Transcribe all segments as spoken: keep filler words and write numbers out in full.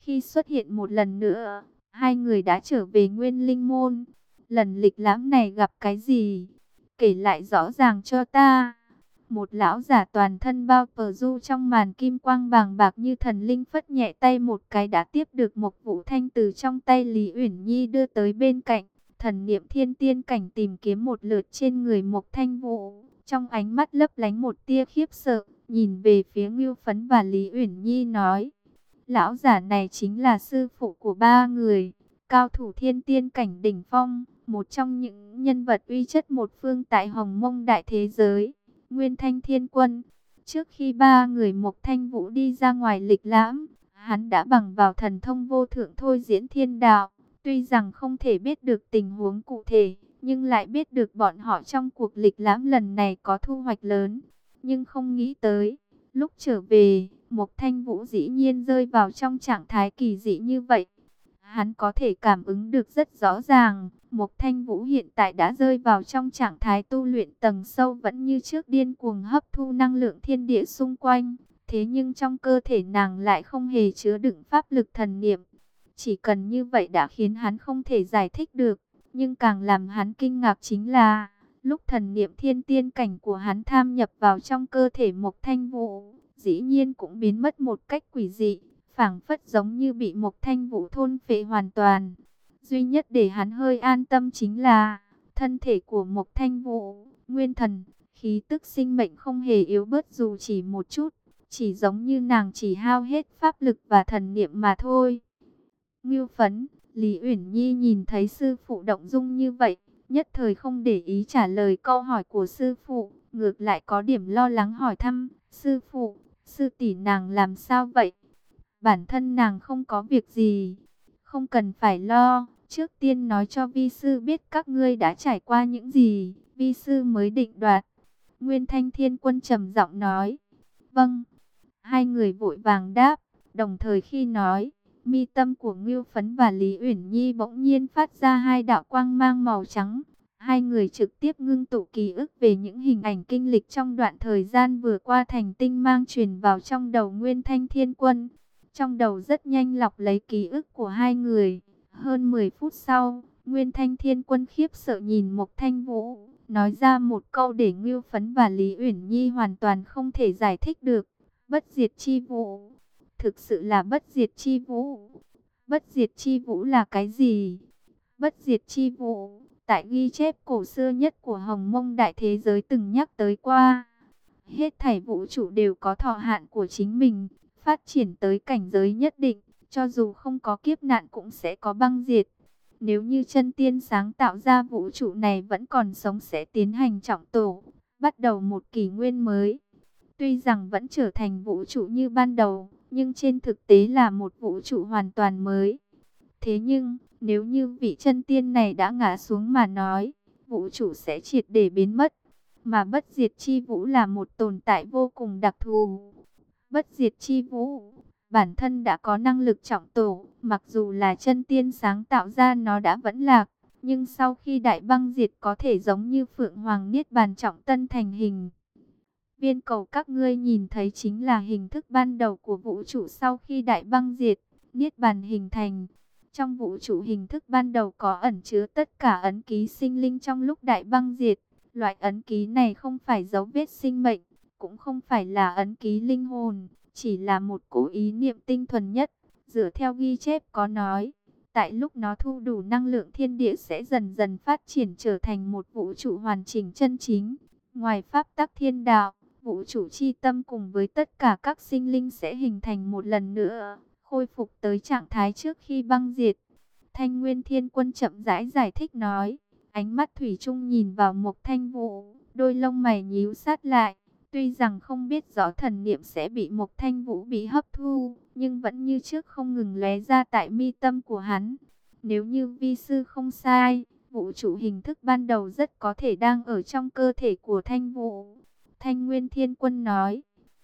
Khi xuất hiện một lần nữa, hai người đã trở về Nguyên Linh Môn. Lần lịch lãm này gặp cái gì? Kể lại rõ ràng cho ta. Một lão giả toàn thân bao phờ du trong màn kim quang bàng bạc như thần linh phất nhẹ tay một cái đã tiếp được một vũ thanh từ trong tay Lý Uyển Nhi đưa tới bên cạnh. Thần niệm thiên tiên cảnh tìm kiếm một lượt trên người Mộc Thanh Vũ, trong ánh mắt lấp lánh một tia khiếp sợ, nhìn về phía Ngưu Phấn và Lý Uyển Nhi nói: lão giả này chính là sư phụ của ba người, cao thủ thiên tiên cảnh đỉnh phong, một trong những nhân vật uy chất một phương tại Hồng Mông đại thế giới, Nguyên Thanh Thiên Quân. Trước khi ba người Mộc Thanh Vũ đi ra ngoài lịch lãm, hắn đã bằng vào thần thông vô thượng thôi diễn thiên đạo. Tuy rằng không thể biết được tình huống cụ thể, nhưng lại biết được bọn họ trong cuộc lịch lãm lần này có thu hoạch lớn. Nhưng không nghĩ tới, lúc trở về, Mộc Thanh Vũ dĩ nhiên rơi vào trong trạng thái kỳ dị như vậy. Hắn có thể cảm ứng được rất rõ ràng, Mộc Thanh Vũ hiện tại đã rơi vào trong trạng thái tu luyện tầng sâu, vẫn như trước điên cuồng hấp thu năng lượng thiên địa xung quanh. Thế nhưng trong cơ thể nàng lại không hề chứa đựng pháp lực thần niệm. Chỉ cần như vậy đã khiến hắn không thể giải thích được. Nhưng càng làm hắn kinh ngạc chính là, lúc thần niệm thiên tiên cảnh của hắn tham nhập vào trong cơ thể Mộc Thanh Vũ, dĩ nhiên cũng biến mất một cách quỷ dị, phảng phất giống như bị Mộc Thanh Vũ thôn phệ hoàn toàn. Duy nhất để hắn hơi an tâm chính là, thân thể của Mộc Thanh Vũ, nguyên thần, khí tức sinh mệnh không hề yếu bớt dù chỉ một chút, chỉ giống như nàng chỉ hao hết pháp lực và thần niệm mà thôi. Ngưu Phấn, Lý Uyển Nhi nhìn thấy sư phụ động dung như vậy, nhất thời không để ý trả lời câu hỏi của sư phụ, ngược lại có điểm lo lắng hỏi thăm: sư phụ, sư tỷ nàng làm sao vậy? Bản thân nàng không có việc gì, không cần phải lo. Trước tiên nói cho vi sư biết các ngươi đã trải qua những gì, vi sư mới định đoạt. Nguyên Thanh Thiên Quân trầm giọng nói. Vâng. Hai người vội vàng đáp, đồng thời khi nói, mi tâm của Ngưu Phấn và Lý Uyển Nhi bỗng nhiên phát ra hai đạo quang mang màu trắng. Hai người trực tiếp ngưng tụ ký ức về những hình ảnh kinh lịch trong đoạn thời gian vừa qua thành tinh mang truyền vào trong đầu Nguyên Thanh Thiên Quân. Trong đầu rất nhanh lọc lấy ký ức của hai người. Hơn mười phút sau, Nguyên Thanh Thiên Quân khiếp sợ nhìn Mộc Thanh Vũ, nói ra một câu để Ngưu Phấn và Lý Uyển Nhi hoàn toàn không thể giải thích được. Bất diệt chi vũ. Thực sự là bất diệt chi vũ. Bất diệt chi vũ là cái gì? Bất diệt chi vũ, tại ghi chép cổ xưa nhất của Hồng Mông đại thế giới từng nhắc tới qua. Hết thảy vũ trụ đều có thọ hạn của chính mình, phát triển tới cảnh giới nhất định, cho dù không có kiếp nạn cũng sẽ có băng diệt. Nếu như chân tiên sáng tạo ra vũ trụ này vẫn còn sống sẽ tiến hành trọng tổ, bắt đầu một kỷ nguyên mới. Tuy rằng vẫn trở thành vũ trụ như ban đầu, nhưng trên thực tế là một vũ trụ hoàn toàn mới. Thế nhưng, nếu như vị chân tiên này đã ngã xuống mà nói, vũ trụ sẽ triệt để biến mất. Mà bất diệt chi vũ là một tồn tại vô cùng đặc thù. Bất diệt chi vũ, bản thân đã có năng lực trọng tổ, mặc dù là chân tiên sáng tạo ra nó đã vẫn lạc. Nhưng sau khi đại băng diệt có thể giống như Phượng Hoàng Niết Bàn trọng tân thành hình. Viên cầu các ngươi nhìn thấy chính là hình thức ban đầu của vũ trụ sau khi đại băng diệt, Niết Bàn hình thành. Trong vũ trụ hình thức ban đầu có ẩn chứa tất cả ấn ký sinh linh trong lúc đại băng diệt. Loại ấn ký này không phải dấu vết sinh mệnh, cũng không phải là ấn ký linh hồn, chỉ là một cỗ ý niệm tinh thuần nhất. Dựa theo ghi chép có nói, tại lúc nó thu đủ năng lượng thiên địa sẽ dần dần phát triển trở thành một vũ trụ hoàn chỉnh chân chính. Ngoài pháp tắc thiên đạo, vũ trụ chi tâm cùng với tất cả các sinh linh sẽ hình thành một lần nữa, khôi phục tới trạng thái trước khi băng diệt. Thanh Nguyên Thiên Quân chậm rãi giải thích nói, ánh mắt thủy chung nhìn vào Mộc Thanh Vũ, đôi lông mày nhíu sát lại. Tuy rằng không biết rõ thần niệm sẽ bị Mộc Thanh Vũ bị hấp thu, nhưng vẫn như trước không ngừng lóe ra tại mi tâm của hắn. Nếu như vi sư không sai, vũ trụ hình thức ban đầu rất có thể đang ở trong cơ thể của Thanh Vũ. Thanh Nguyên Thiên Quân nói,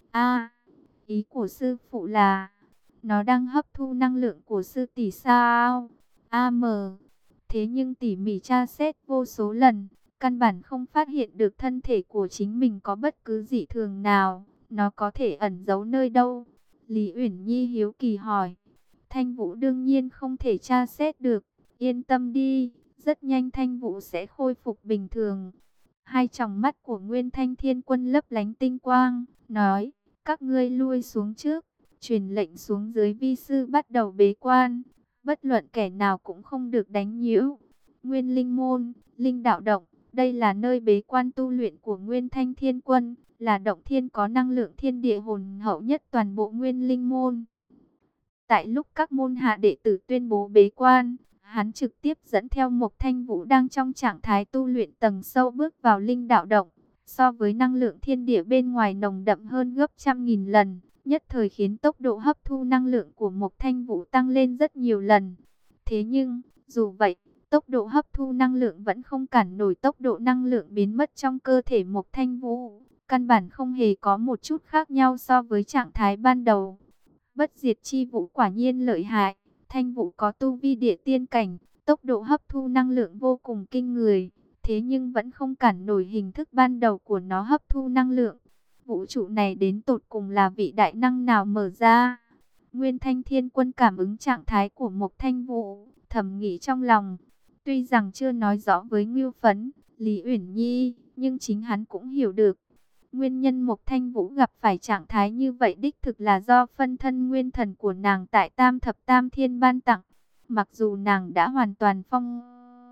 a ý của sư phụ là, nó đang hấp thu năng lượng của sư tỷ sao? A mờ, thế nhưng tỉ mỉ tra xét vô số lần, căn bản không phát hiện được thân thể của chính mình có bất cứ dị thường nào, nó có thể ẩn giấu nơi đâu? Lý Uyển Nhi hiếu kỳ hỏi. Thanh Vũ đương nhiên không thể tra xét được. Yên tâm đi, rất nhanh Thanh Vũ sẽ khôi phục bình thường. Hai tròng mắt của Nguyên Thanh Thiên Quân lấp lánh tinh quang, nói, các ngươi lui xuống trước, truyền lệnh xuống dưới, vi sư bắt đầu bế quan, bất luận kẻ nào cũng không được đánh nhiễu. Nguyên Linh Môn, Linh Đạo Động, đây là nơi bế quan tu luyện của Nguyên Thanh Thiên Quân, là động thiên có năng lượng thiên địa hồn hậu nhất toàn bộ Nguyên Linh Môn. Tại lúc các môn hạ đệ tử tuyên bố bế quan, hắn trực tiếp dẫn theo Mộc Thanh Vũ đang trong trạng thái tu luyện tầng sâu bước vào Linh Đạo Động. So với năng lượng thiên địa bên ngoài nồng đậm hơn gấp trăm nghìn lần, nhất thời khiến tốc độ hấp thu năng lượng của Mộc Thanh Vũ tăng lên rất nhiều lần. Thế nhưng, dù vậy, tốc độ hấp thu năng lượng vẫn không cản nổi tốc độ năng lượng biến mất trong cơ thể Mộc Thanh Vũ. Căn bản không hề có một chút khác nhau so với trạng thái ban đầu. Bất diệt chi vũ quả nhiên lợi hại. Thanh Vũ có tu vi địa tiên cảnh, tốc độ hấp thu năng lượng vô cùng kinh người. Thế nhưng vẫn không cản nổi hình thức ban đầu của nó hấp thu năng lượng. Vũ trụ này đến tột cùng là vị đại năng nào mở ra? Nguyên Thanh Thiên Quân cảm ứng trạng thái của Mộc Thanh Vũ, thầm nghĩ trong lòng. Tuy rằng chưa nói rõ với Ngưu Phấn, Lý Uyển Nhi, nhưng chính hắn cũng hiểu được. Nguyên nhân Mộc Thanh Vũ gặp phải trạng thái như vậy đích thực là do phân thân nguyên thần của nàng tại Tam Thập Tam Thiên ban tặng. Mặc dù nàng đã hoàn toàn phong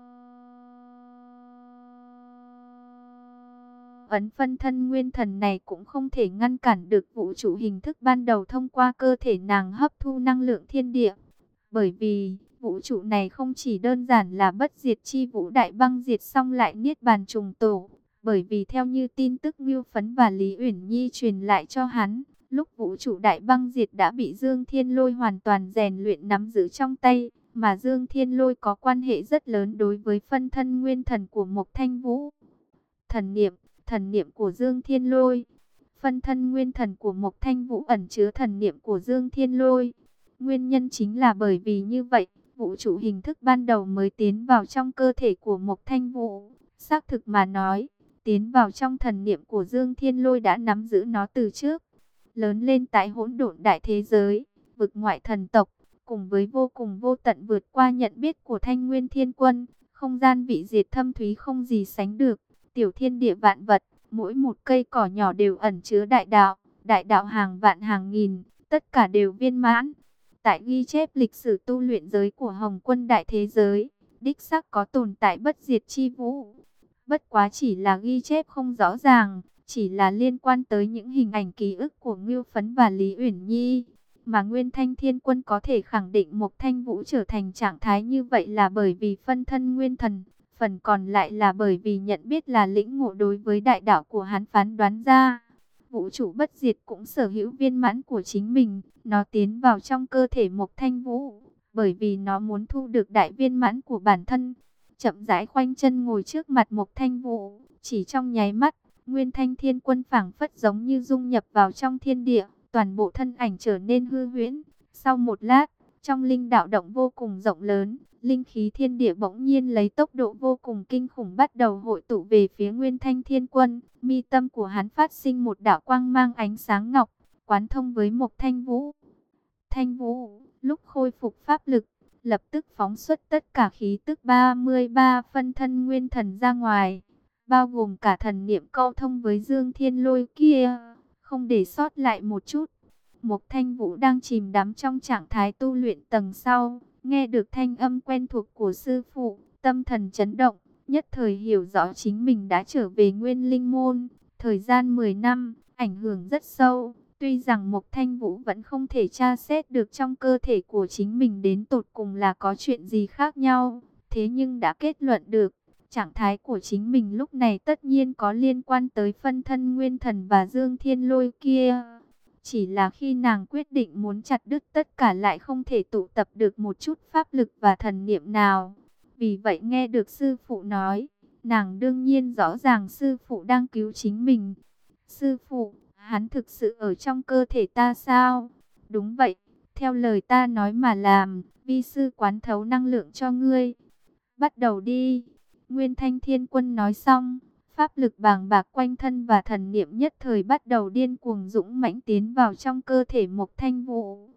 ấn phân thân nguyên thần này cũng không thể ngăn cản được vũ trụ hình thức ban đầu thông qua cơ thể nàng hấp thu năng lượng thiên địa. Bởi vì vũ trụ này không chỉ đơn giản là bất diệt chi vũ đại băng diệt xong lại niết bàn trùng tổ. Bởi vì theo như tin tức Ngưu Phấn và Lý Uyển Nhi truyền lại cho hắn, lúc vũ trụ đại băng diệt đã bị Dương Thiên Lôi hoàn toàn rèn luyện nắm giữ trong tay, mà Dương Thiên Lôi có quan hệ rất lớn đối với phân thân nguyên thần của Mộc Thanh Vũ. Thần niệm, thần niệm của Dương Thiên Lôi. Phân thân nguyên thần của Mộc Thanh Vũ ẩn chứa thần niệm của Dương Thiên Lôi. Nguyên nhân chính là bởi vì như vậy, vũ trụ hình thức ban đầu mới tiến vào trong cơ thể của Mộc Thanh Vũ. Xác thực mà nói, tiến vào trong thần niệm của Dương Thiên Lôi đã nắm giữ nó từ trước. Lớn lên tại hỗn độn đại thế giới, vực ngoại thần tộc, cùng với vô cùng vô tận vượt qua nhận biết của Thanh Nguyên Thiên Quân, không gian vị diệt thâm thúy không gì sánh được. Tiểu thiên địa vạn vật, mỗi một cây cỏ nhỏ đều ẩn chứa đại đạo, đại đạo hàng vạn hàng nghìn, tất cả đều viên mãn. Tại ghi chép lịch sử tu luyện giới của Hồng Quân đại thế giới, đích xác có tồn tại bất diệt chi vũ. Bất quá chỉ là ghi chép không rõ ràng, chỉ là liên quan tới những hình ảnh ký ức của Ngưu Phấn và Lý Uyển Nhi. Mà Nguyên Thanh Thiên Quân có thể khẳng định Mộc Thanh Vũ trở thành trạng thái như vậy là bởi vì phân thân nguyên thần, phần còn lại là bởi vì nhận biết là lĩnh ngộ đối với đại đạo của hắn phán đoán ra. Vũ trụ bất diệt cũng sở hữu viên mãn của chính mình, nó tiến vào trong cơ thể Mộc Thanh Vũ, bởi vì nó muốn thu được đại viên mãn của bản thân. Chậm rãi khoanh chân ngồi trước mặt Mộc Thanh Vũ, chỉ trong nháy mắt, Nguyên Thanh Thiên Quân phảng phất giống như dung nhập vào trong thiên địa, toàn bộ thân ảnh trở nên hư huyễn. Sau một lát, trong linh đạo động vô cùng rộng lớn, linh khí thiên địa bỗng nhiên lấy tốc độ vô cùng kinh khủng bắt đầu hội tụ về phía Nguyên Thanh Thiên Quân. Mi tâm của hắn phát sinh một đạo quang mang ánh sáng ngọc, quán thông với Mộc Thanh Vũ. Thanh Vũ, lúc khôi phục pháp lực, lập tức phóng xuất tất cả khí tức ba mươi ba phân thân nguyên thần ra ngoài, bao gồm cả thần niệm câu thông với Dương Thiên Lôi kia, không để sót lại một chút. Mộc Thanh Vũ đang chìm đắm trong trạng thái tu luyện tầng sau, nghe được thanh âm quen thuộc của sư phụ, tâm thần chấn động, nhất thời hiểu rõ chính mình đã trở về Nguyên Linh Môn. Thời gian mười năm, ảnh hưởng rất sâu. Tuy rằng Mộc Thanh Vũ vẫn không thể tra xét được trong cơ thể của chính mình đến tột cùng là có chuyện gì khác nhau, thế nhưng đã kết luận được, trạng thái của chính mình lúc này tất nhiên có liên quan tới phân thân nguyên thần và Dương Thiên Lôi kia. Chỉ là khi nàng quyết định muốn chặt đứt tất cả lại không thể tụ tập được một chút pháp lực và thần niệm nào. Vì vậy nghe được sư phụ nói, nàng đương nhiên rõ ràng sư phụ đang cứu chính mình. Sư phụ, hắn thực sự ở trong cơ thể ta sao? Đúng vậy, theo lời ta nói mà làm, vi sư quán thấu năng lượng cho ngươi. Bắt đầu đi. Nguyên Thanh Thiên Quân nói xong, pháp lực bàng bạc quanh thân và thần niệm nhất thời bắt đầu điên cuồng dũng mãnh tiến vào trong cơ thể Mộc Thanh Vũ.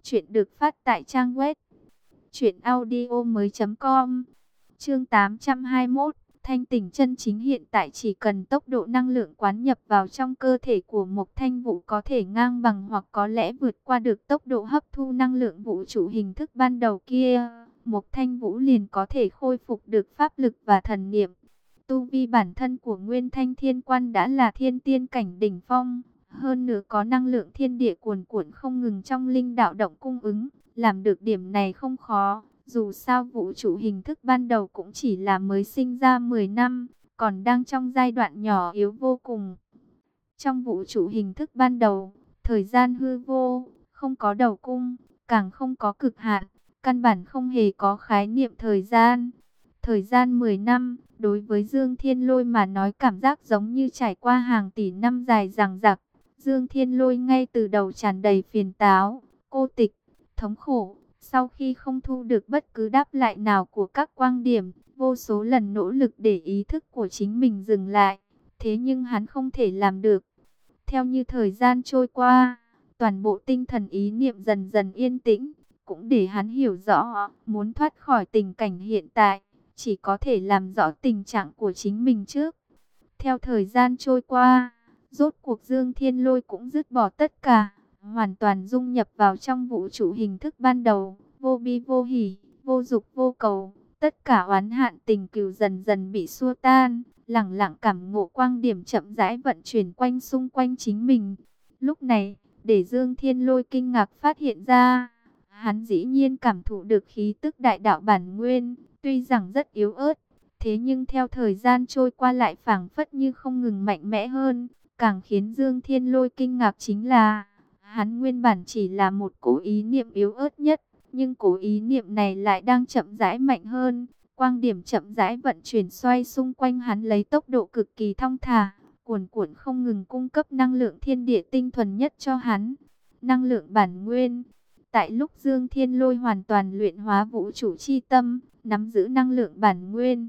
Chuyện được phát tại trang web truyện audio mới chấm com. Chương tám trăm hai mươi mốt. Thanh tỉnh chân chính. Hiện tại chỉ cần tốc độ năng lượng quán nhập vào trong cơ thể của Mộc Thanh Vũ có thể ngang bằng hoặc có lẽ vượt qua được tốc độ hấp thu năng lượng vũ trụ hình thức ban đầu kia, Mộc Thanh Vũ liền có thể khôi phục được pháp lực và thần niệm. Tu vi bản thân của Nguyên Thanh Thiên Quan đã là thiên tiên cảnh đỉnh phong, hơn nữa có năng lượng thiên địa cuồn cuộn không ngừng trong linh đạo động cung ứng, làm được điểm này không khó. Dù sao vũ trụ hình thức ban đầu cũng chỉ là mới sinh ra mười năm, còn đang trong giai đoạn nhỏ yếu vô cùng. Trong vũ trụ hình thức ban đầu, thời gian hư vô, không có đầu cung, càng không có cực hạn, căn bản không hề có khái niệm thời gian. Thời gian mười năm, đối với Dương Thiên Lôi mà nói cảm giác giống như trải qua hàng tỷ năm dài dằng dặc. Dương Thiên Lôi ngay từ đầu tràn đầy phiền táo, cô tịch, thống khổ. Sau khi không thu được bất cứ đáp lại nào của các quang điểm, vô số lần nỗ lực để ý thức của chính mình dừng lại. Thế nhưng hắn không thể làm được. Theo như thời gian trôi qua, toàn bộ tinh thần ý niệm dần dần yên tĩnh, cũng để hắn hiểu rõ, muốn thoát khỏi tình cảnh hiện tại, chỉ có thể làm rõ tình trạng của chính mình trước. Theo thời gian trôi qua, rốt cuộc Dương Thiên Lôi cũng dứt bỏ tất cả, hoàn toàn dung nhập vào trong vũ trụ hình thức ban đầu, vô bi vô hỉ, vô dục vô cầu, tất cả oán hạn tình cừu dần dần bị xua tan, lẳng lặng cảm ngộ quang điểm chậm rãi vận chuyển quanh xung quanh chính mình. Lúc này, để Dương Thiên Lôi kinh ngạc phát hiện ra, hắn dĩ nhiên cảm thụ được khí tức đại đạo bản nguyên, tuy rằng rất yếu ớt, thế nhưng theo thời gian trôi qua lại phảng phất như không ngừng mạnh mẽ hơn. Càng khiến Dương Thiên Lôi kinh ngạc chính là, hắn nguyên bản chỉ là một cố ý niệm yếu ớt nhất, nhưng cố ý niệm này lại đang chậm rãi mạnh hơn. Quang điểm chậm rãi vận chuyển xoay xung quanh hắn lấy tốc độ cực kỳ thong thả, cuồn cuộn không ngừng cung cấp năng lượng thiên địa tinh thuần nhất cho hắn. Năng lượng bản nguyên. Tại lúc Dương Thiên Lôi hoàn toàn luyện hóa vũ trụ chi tâm, nắm giữ năng lượng bản nguyên.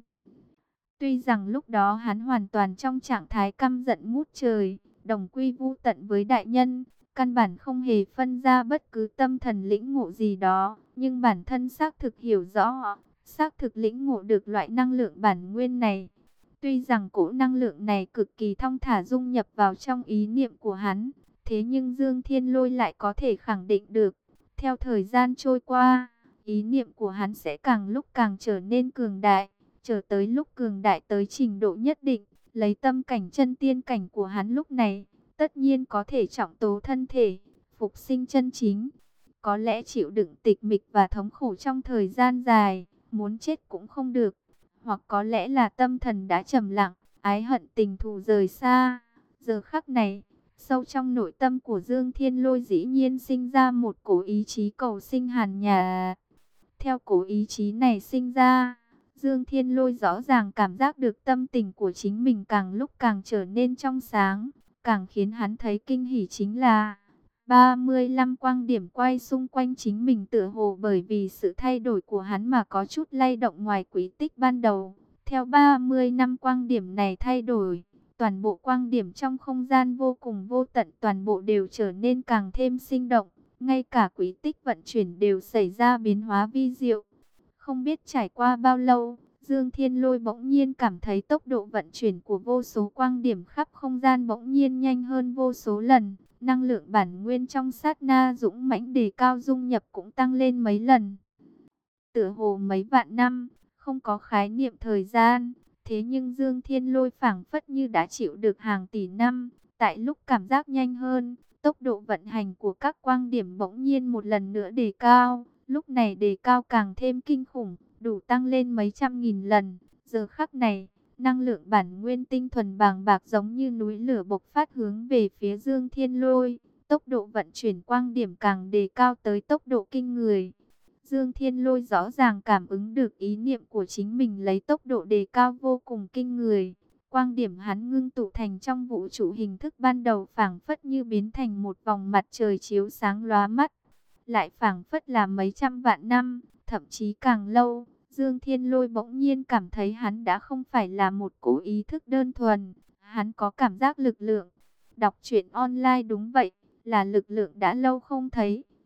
Tuy rằng lúc đó hắn hoàn toàn trong trạng thái căm giận ngút trời, đồng quy vu tận với đại nhân, căn bản không hề phân ra bất cứ tâm thần lĩnh ngộ gì đó, nhưng bản thân xác thực hiểu rõ, xác thực lĩnh ngộ được loại năng lượng bản nguyên này. Tuy rằng cỗ năng lượng này cực kỳ thong thả dung nhập vào trong ý niệm của hắn, thế nhưng Dương Thiên Lôi lại có thể khẳng định được, theo thời gian trôi qua, ý niệm của hắn sẽ càng lúc càng trở nên cường đại. Chờ tới lúc cường đại tới trình độ nhất định, lấy tâm cảnh chân tiên cảnh của hắn lúc này, tất nhiên có thể trọng tố thân thể, phục sinh chân chính. Có lẽ chịu đựng tịch mịch và thống khổ trong thời gian dài, muốn chết cũng không được. Hoặc có lẽ là tâm thần đã trầm lặng, ái hận tình thù rời xa. Giờ khắc này, sâu trong nội tâm của Dương Thiên Lôi dĩ nhiên sinh ra một cổ ý chí cầu sinh hàn nhà. Theo cổ ý chí này sinh ra, Dương Thiên Lôi rõ ràng cảm giác được tâm tình của chính mình càng lúc càng trở nên trong sáng, càng khiến hắn thấy kinh hỉ chính là ba mươi lăm quang điểm quay xung quanh chính mình tựa hồ bởi vì sự thay đổi của hắn mà có chút lay động ngoài quỹ tích ban đầu. Theo ba mươi năm quang điểm này thay đổi, toàn bộ quang điểm trong không gian vô cùng vô tận toàn bộ đều trở nên càng thêm sinh động, ngay cả quỹ tích vận chuyển đều xảy ra biến hóa vi diệu. Không biết trải qua bao lâu, Dương Thiên Lôi bỗng nhiên cảm thấy tốc độ vận chuyển của vô số quang điểm khắp không gian bỗng nhiên nhanh hơn vô số lần. Năng lượng bản nguyên trong sát na dũng mãnh đề cao dung nhập cũng tăng lên mấy lần. Tựa hồ mấy vạn năm, không có khái niệm thời gian. Thế nhưng Dương Thiên Lôi phảng phất như đã chịu được hàng tỷ năm. Tại lúc cảm giác nhanh hơn, tốc độ vận hành của các quang điểm bỗng nhiên một lần nữa đề cao. Lúc này đề cao càng thêm kinh khủng, đủ tăng lên mấy trăm nghìn lần. Giờ khắc này, năng lượng bản nguyên tinh thuần bàng bạc giống như núi lửa bộc phát hướng về phía Dương Thiên Lôi. Tốc độ vận chuyển quang điểm càng đề cao tới tốc độ kinh người. Dương Thiên Lôi rõ ràng cảm ứng được ý niệm của chính mình lấy tốc độ đề cao vô cùng kinh người. Quang điểm hắn ngưng tụ thành trong vũ trụ hình thức ban đầu phảng phất như biến thành một vòng mặt trời chiếu sáng lóa mắt. Lại phảng phất là mấy trăm vạn năm, thậm chí càng lâu. Dương Thiên Lôi bỗng nhiên cảm thấy hắn đã không phải là một cỗ ý thức đơn thuần. Hắn có cảm giác lực lượng. Đọc truyện online đúng vậy, là lực lượng đã lâu không thấy.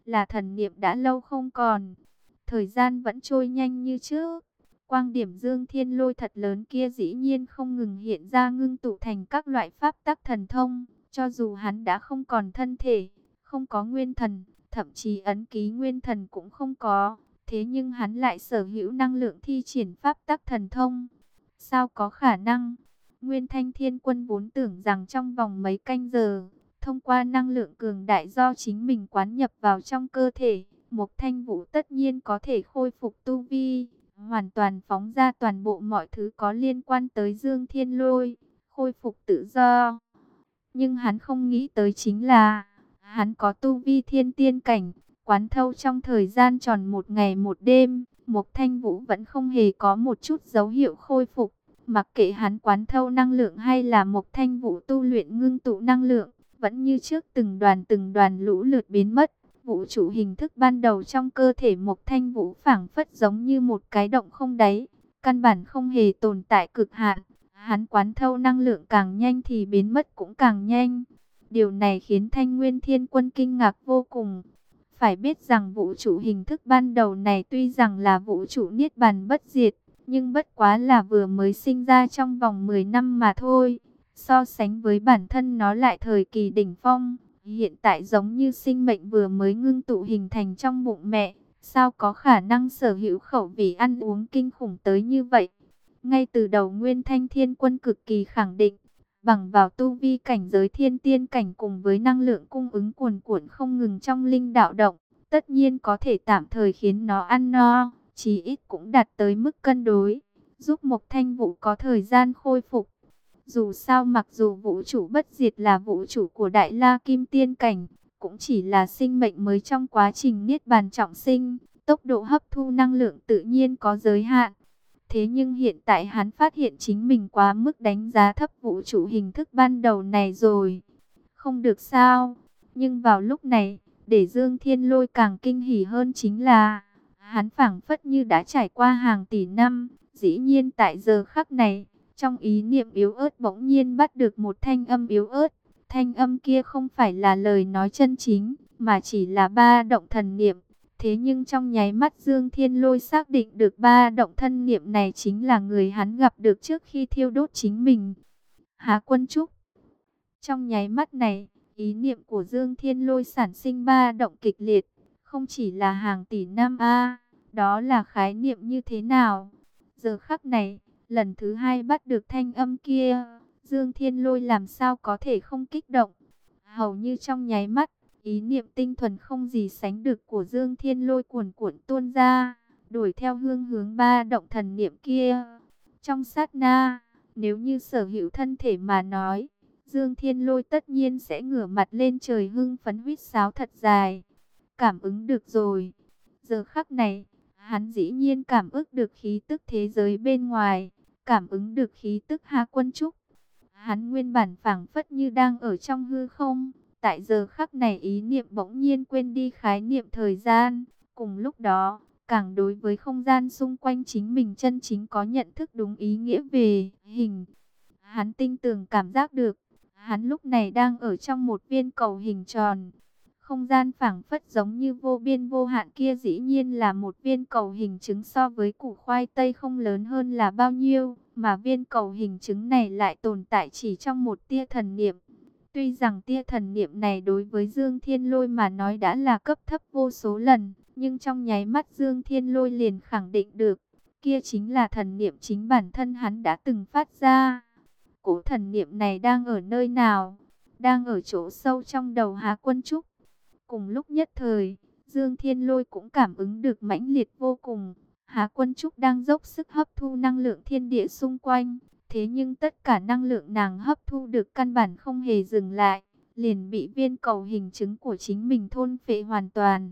là thần niệm đã lâu không còn. Thời gian vẫn trôi nhanh như trước. Quang điểm dương thiên lôi thật lớn kia dĩ nhiên không ngừng hiện ra ngưng tụ thành các loại pháp tắc thần thông. Cho dù hắn đã không còn thân thể, không có nguyên thần, thậm chí ấn ký nguyên thần cũng không có. Thế nhưng hắn lại sở hữu năng lượng thi triển pháp tắc thần thông. Sao có khả năng? Nguyên Thanh Thiên Quân vốn tưởng rằng trong vòng mấy canh giờ, thông qua năng lượng cường đại do chính mình quán nhập vào trong cơ thể, Mộc Thanh Vũ tất nhiên có thể khôi phục tu vi, hoàn toàn phóng ra toàn bộ mọi thứ có liên quan tới Dương Thiên Lôi, khôi phục tự do. Nhưng hắn không nghĩ tới chính là, hắn có tu vi thiên tiên cảnh, quán thâu trong thời gian tròn một ngày một đêm, Mộc Thanh Vũ vẫn không hề có một chút dấu hiệu khôi phục. Mặc kệ hắn quán thâu năng lượng hay là Mộc Thanh Vũ tu luyện ngưng tụ năng lượng, vẫn như trước từng đoàn từng đoàn lũ lượt biến mất. Vũ trụ hình thức ban đầu trong cơ thể Mộc Thanh Vũ phảng phất giống như một cái động không đáy, căn bản không hề tồn tại cực hạn. Hắn quán thâu năng lượng càng nhanh thì biến mất cũng càng nhanh. Điều này khiến Thanh Nguyên Thiên Quân kinh ngạc vô cùng. Phải biết rằng vũ trụ hình thức ban đầu này tuy rằng là vũ trụ niết bàn bất diệt, nhưng bất quá là vừa mới sinh ra trong vòng mười năm mà thôi. So sánh với bản thân nó lại thời kỳ đỉnh phong, hiện tại giống như sinh mệnh vừa mới ngưng tụ hình thành trong bụng mẹ. Sao có khả năng sở hữu khẩu vị ăn uống kinh khủng tới như vậy? Ngay từ đầu Nguyên Thanh Thiên Quân cực kỳ khẳng định, bằng vào tu vi cảnh giới thiên tiên cảnh cùng với năng lượng cung ứng cuồn cuộn không ngừng trong linh đạo động, tất nhiên có thể tạm thời khiến nó ăn no, chí ít cũng đạt tới mức cân đối, giúp Mộc Thanh Vũ có thời gian khôi phục. Dù sao mặc dù vũ trụ bất diệt là vũ trụ của Đại La Kim Tiên Cảnh, cũng chỉ là sinh mệnh mới trong quá trình niết bàn trọng sinh, tốc độ hấp thu năng lượng tự nhiên có giới hạn. Thế nhưng hiện tại hắn phát hiện chính mình quá mức đánh giá thấp vũ trụ hình thức ban đầu này rồi. Không được sao, nhưng vào lúc này, để Dương Thiên Lôi càng kinh hỉ hơn chính là, hắn phảng phất như đã trải qua hàng tỷ năm, dĩ nhiên tại giờ khắc này, trong ý niệm yếu ớt bỗng nhiên bắt được một thanh âm yếu ớt. Thanh âm kia không phải là lời nói chân chính, mà chỉ là ba động thần niệm. Thế nhưng trong nháy mắt Dương Thiên Lôi xác định được ba động thân niệm này chính là người hắn gặp được trước khi thiêu đốt chính mình. Há Quân Trúc. Trong nháy mắt này, ý niệm của Dương Thiên Lôi sản sinh ba động kịch liệt. Không chỉ là hàng tỷ năm a, đó là khái niệm như thế nào? Giờ khắc này, lần thứ hai bắt được thanh âm kia, Dương Thiên Lôi làm sao có thể không kích động? Hầu như trong nháy mắt, ý niệm tinh thuần không gì sánh được của Dương Thiên Lôi cuồn cuộn tuôn ra, đuổi theo hương hướng ba động thần niệm kia. Trong sát na, nếu như sở hữu thân thể mà nói, Dương Thiên Lôi tất nhiên sẽ ngửa mặt lên trời hưng phấn huýt sáo thật dài. Cảm ứng được rồi. Giờ khắc này, hắn dĩ nhiên cảm ứng được khí tức thế giới bên ngoài, cảm ứng được khí tức Há Quân Trúc. Hắn nguyên bản phảng phất như đang ở trong hư không. Tại giờ khắc này ý niệm bỗng nhiên quên đi khái niệm thời gian. Cùng lúc đó, càng đối với không gian xung quanh chính mình chân chính có nhận thức đúng ý nghĩa về hình. Hắn tinh tường cảm giác được, hắn lúc này đang ở trong một viên cầu hình tròn. Không gian phảng phất giống như vô biên vô hạn kia dĩ nhiên là một viên cầu hình trứng, so với củ khoai tây không lớn hơn là bao nhiêu. Mà viên cầu hình trứng này lại tồn tại chỉ trong một tia thần niệm. Tuy rằng tia thần niệm này đối với Dương Thiên Lôi mà nói đã là cấp thấp vô số lần, nhưng trong nháy mắt Dương Thiên Lôi liền khẳng định được, kia chính là thần niệm chính bản thân hắn đã từng phát ra. Cổ thần niệm này đang ở nơi nào? Đang ở chỗ sâu trong đầu Há Quân Trúc. Cùng lúc nhất thời, Dương Thiên Lôi cũng cảm ứng được mãnh liệt vô cùng. Há Quân Trúc đang dốc sức hấp thu năng lượng thiên địa xung quanh. Thế nhưng tất cả năng lượng nàng hấp thu được căn bản không hề dừng lại, liền bị viên cầu hình trứng của chính mình thôn phệ hoàn toàn.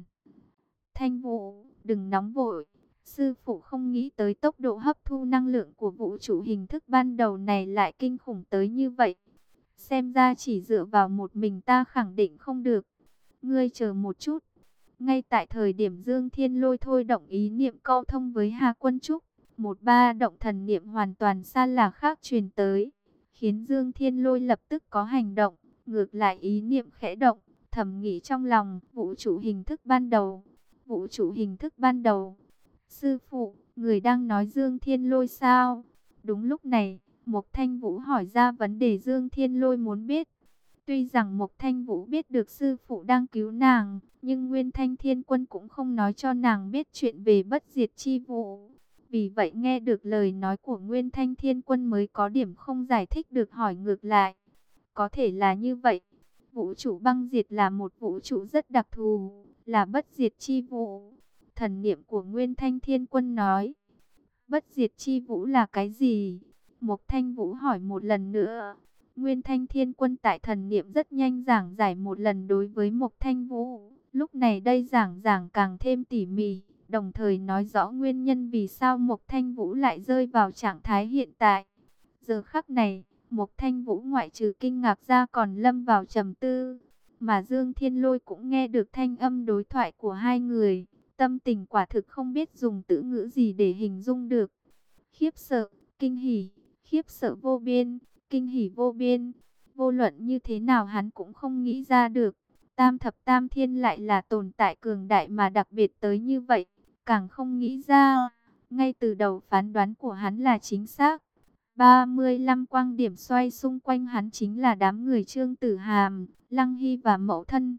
Thanh Vũ, đừng nóng vội. Sư phụ không nghĩ tới tốc độ hấp thu năng lượng của vũ trụ hình thức ban đầu này lại kinh khủng tới như vậy. Xem ra chỉ dựa vào một mình ta khẳng định không được. Ngươi chờ một chút. Ngay tại thời điểm Dương Thiên Lôi thôi động ý niệm câu thông với Há Quân Trúc, một ba động thần niệm hoàn toàn xa lạ khác truyền tới, khiến Dương Thiên Lôi lập tức có hành động. Ngược lại ý niệm khẽ động, thầm nghĩ trong lòng, vũ trụ hình thức ban đầu, vũ trụ hình thức ban đầu. Sư phụ, người đang nói Dương Thiên Lôi sao? Đúng lúc này, Mộc Thanh Vũ hỏi ra vấn đề Dương Thiên Lôi muốn biết. Tuy rằng Mộc Thanh Vũ biết được sư phụ đang cứu nàng, nhưng Nguyên Thanh Thiên Quân cũng không nói cho nàng biết chuyện về bất diệt chi vụ. Vì vậy nghe được lời nói của Nguyên Thanh Thiên Quân mới có điểm không giải thích được, hỏi ngược lại. Có thể là như vậy. Vũ trụ băng diệt là một vũ trụ rất đặc thù, là bất diệt chi vũ. Thần niệm của Nguyên Thanh Thiên Quân nói. Bất diệt chi vũ là cái gì? Mộc Thanh Vũ hỏi một lần nữa. Nguyên Thanh Thiên Quân tại thần niệm rất nhanh giảng giải một lần đối với Mộc Thanh Vũ. Lúc này đây giảng giảng càng thêm tỉ mỉ, đồng thời nói rõ nguyên nhân vì sao Mộc Thanh Vũ lại rơi vào trạng thái hiện tại. Giờ khắc này, Mộc Thanh Vũ ngoại trừ kinh ngạc ra còn lâm vào trầm tư. Mà Dương Thiên Lôi cũng nghe được thanh âm đối thoại của hai người. Tâm tình quả thực không biết dùng từ ngữ gì để hình dung được. Khiếp sợ, kinh hỉ, khiếp sợ vô biên, kinh hỉ vô biên. Vô luận như thế nào hắn cũng không nghĩ ra được. Tam thập tam thiên lại là tồn tại cường đại mà đặc biệt tới như vậy. Càng không nghĩ ra, ngay từ đầu phán đoán của hắn là chính xác. ba mươi lăm quang điểm xoay xung quanh hắn chính là đám người Trương Tử Hàm, Lăng Hy và mẫu thân.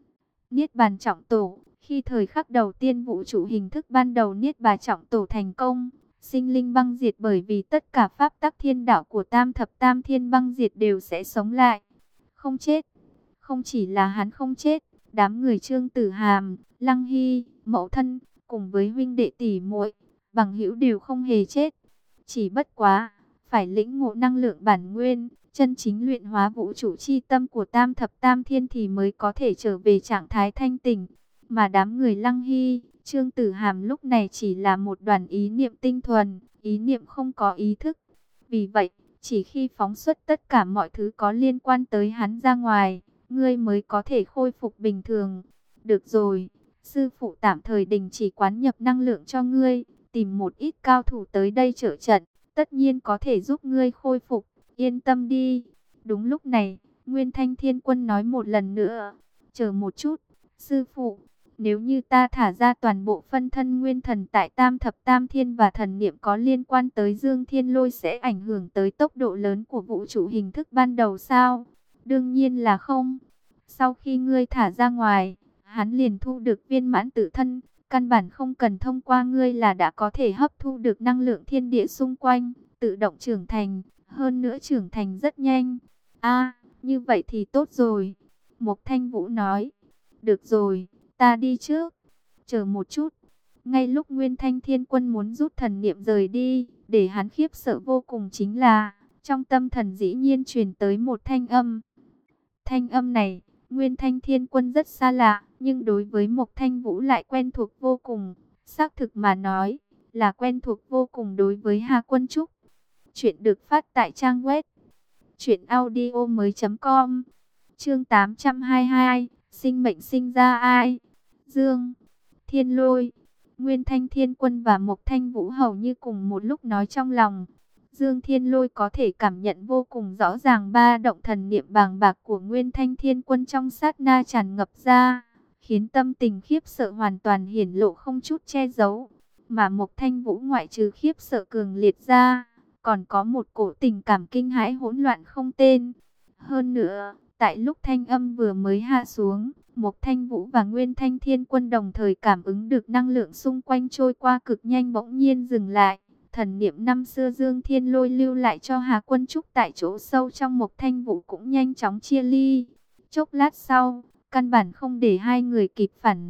Niết bàn trọng tổ, khi thời khắc đầu tiên vũ trụ hình thức ban đầu Niết bàn trọng tổ thành công, sinh linh băng diệt, bởi vì tất cả pháp tắc thiên đạo của tam thập tam thiên băng diệt đều sẽ sống lại, không chết. Không chỉ là hắn không chết, đám người Trương Tử Hàm, Lăng Hy, mẫu thân, cùng với huynh đệ tỷ muội, bằng hữu đều không hề chết. Chỉ bất quá, phải lĩnh ngộ năng lượng bản nguyên, chân chính luyện hóa vũ trụ chi tâm của tam thập tam thiên thì mới có thể trở về trạng thái thanh tỉnh. Mà đám người Lăng Hy, Trương Tử Hàm lúc này chỉ là một đoàn ý niệm tinh thuần, ý niệm không có ý thức. Vì vậy, chỉ khi phóng xuất tất cả mọi thứ có liên quan tới hắn ra ngoài, ngươi mới có thể khôi phục bình thường. Được rồi, sư phụ tạm thời đình chỉ quán nhập năng lượng cho ngươi, tìm một ít cao thủ tới đây trợ trận, tất nhiên có thể giúp ngươi khôi phục, yên tâm đi. Đúng lúc này, Nguyên Thanh Thiên Quân nói một lần nữa, chờ một chút, sư phụ, nếu như ta thả ra toàn bộ phân thân nguyên thần tại tam thập tam thiên và thần niệm có liên quan tới Dương Thiên Lôi sẽ ảnh hưởng tới tốc độ lớn của vũ trụ hình thức ban đầu sao? Đương nhiên là không. Sau khi ngươi thả ra ngoài, hắn liền thu được viên mãn tự thân, căn bản không cần thông qua ngươi là đã có thể hấp thu được năng lượng thiên địa xung quanh, tự động trưởng thành, hơn nữa trưởng thành rất nhanh. A, như vậy thì tốt rồi. Mộc Thanh Vũ nói, được rồi, ta đi trước. Chờ một chút. Ngay lúc Nguyên Thanh Thiên Quân muốn rút thần niệm rời đi, để hắn khiếp sợ vô cùng chính là, trong tâm thần dĩ nhiên truyền tới một thanh âm. Thanh âm này, Nguyên Thanh Thiên Quân rất xa lạ, nhưng đối với Mộc Thanh Vũ lại quen thuộc vô cùng. Xác thực mà nói, là quen thuộc vô cùng đối với Hà Quân Trúc. Chuyện được phát tại trang web truyện audio mới chấm com. Chương tám trăm hai mươi hai, sinh mệnh sinh ra ai? Dương Thiên Lôi, Nguyên Thanh Thiên Quân và Mộc Thanh Vũ hầu như cùng một lúc nói trong lòng. Dương Thiên Lôi có thể cảm nhận vô cùng rõ ràng ba động thần niệm bàng bạc của Nguyên Thanh Thiên Quân trong sát na tràn ngập ra, khiến tâm tình khiếp sợ hoàn toàn hiển lộ không chút che giấu. Mà Mộc Thanh Vũ ngoại trừ khiếp sợ cường liệt ra, còn có một cổ tình cảm kinh hãi hỗn loạn không tên. Hơn nữa, tại lúc thanh âm vừa mới hạ xuống, Mộc Thanh Vũ và Nguyên Thanh Thiên Quân đồng thời cảm ứng được năng lượng xung quanh trôi qua cực nhanh bỗng nhiên dừng lại. Thần niệm năm xưa Dương Thiên Lôi lưu lại cho Hà Quân Trúc tại chỗ sâu trong Mộc Thanh Vũ cũng nhanh chóng chia ly. Chốc lát sau, căn bản không để hai người kịp phản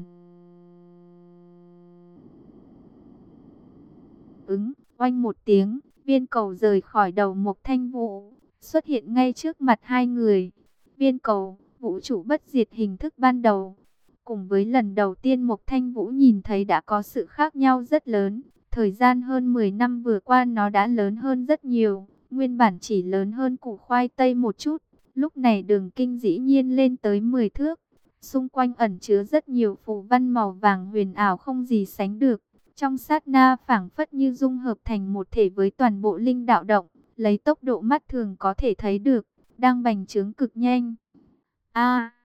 ứng, oanh một tiếng, viên cầu rời khỏi đầu Mộc Thanh Vũ, xuất hiện ngay trước mặt hai người. Viên cầu, vũ trụ bất diệt hình thức ban đầu. Cùng với lần đầu tiên Mộc Thanh Vũ nhìn thấy đã có sự khác nhau rất lớn. Thời gian hơn mười năm vừa qua nó đã lớn hơn rất nhiều. Nguyên bản chỉ lớn hơn củ khoai tây một chút. Lúc này đường kinh dĩ nhiên lên tới mười thước. Xung quanh ẩn chứa rất nhiều phù văn màu vàng huyền ảo không gì sánh được. Trong sát na phảng phất như dung hợp thành một thể với toàn bộ linh đạo động. Lấy tốc độ mắt thường có thể thấy được, đang bành trướng cực nhanh. A,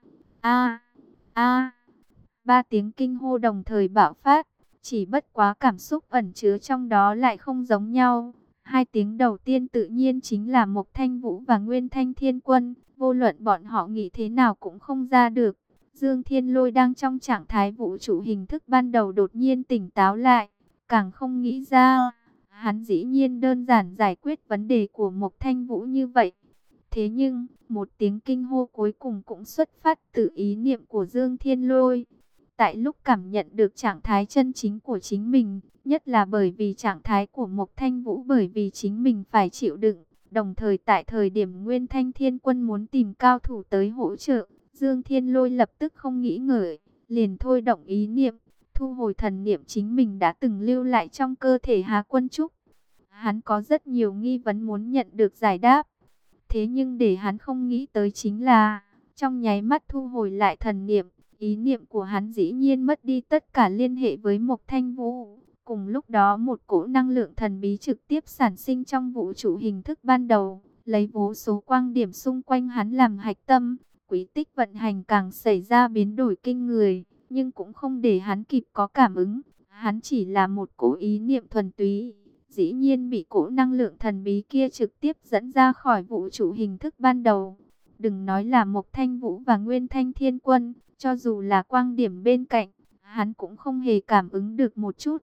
A, a, ba tiếng kinh hô đồng thời bạo phát, chỉ bất quá cảm xúc ẩn chứa trong đó lại không giống nhau. Hai tiếng đầu tiên tự nhiên chính là Mộc Thanh Vũ và Nguyên Thanh Thiên Quân, vô luận bọn họ nghĩ thế nào cũng không ra được. Dương Thiên Lôi đang trong trạng thái vũ trụ hình thức ban đầu đột nhiên tỉnh táo lại, càng không nghĩ ra, hắn dĩ nhiên đơn giản giải quyết vấn đề của Mộc Thanh Vũ như vậy. Thế nhưng, một tiếng kinh hô cuối cùng cũng xuất phát từ ý niệm của Dương Thiên Lôi. Tại lúc cảm nhận được trạng thái chân chính của chính mình, nhất là bởi vì trạng thái của Mộc Thanh Vũ bởi vì chính mình phải chịu đựng, đồng thời tại thời điểm Nguyên Thanh Thiên Quân muốn tìm cao thủ tới hỗ trợ, Dương Thiên Lôi lập tức không nghĩ ngợi, liền thôi động ý niệm, thu hồi thần niệm chính mình đã từng lưu lại trong cơ thể Hà Quân Trúc. Hắn có rất nhiều nghi vấn muốn nhận được giải đáp. Thế nhưng để hắn không nghĩ tới chính là, trong nháy mắt thu hồi lại thần niệm, ý niệm của hắn dĩ nhiên mất đi tất cả liên hệ với Mộc Thanh Vũ. Cùng lúc đó một cỗ năng lượng thần bí trực tiếp sản sinh trong vũ trụ hình thức ban đầu, lấy vô số quang điểm xung quanh hắn làm hạch tâm. Quy tích vận hành càng xảy ra biến đổi kinh người, nhưng cũng không để hắn kịp có cảm ứng. Hắn chỉ là một cỗ ý niệm thuần túy, dĩ nhiên bị cỗ năng lượng thần bí kia trực tiếp dẫn ra khỏi vũ trụ hình thức ban đầu. Đừng nói là Mộc Thanh Vũ và Nguyên Thanh Thiên Quân, cho dù là quang điểm bên cạnh, hắn cũng không hề cảm ứng được một chút.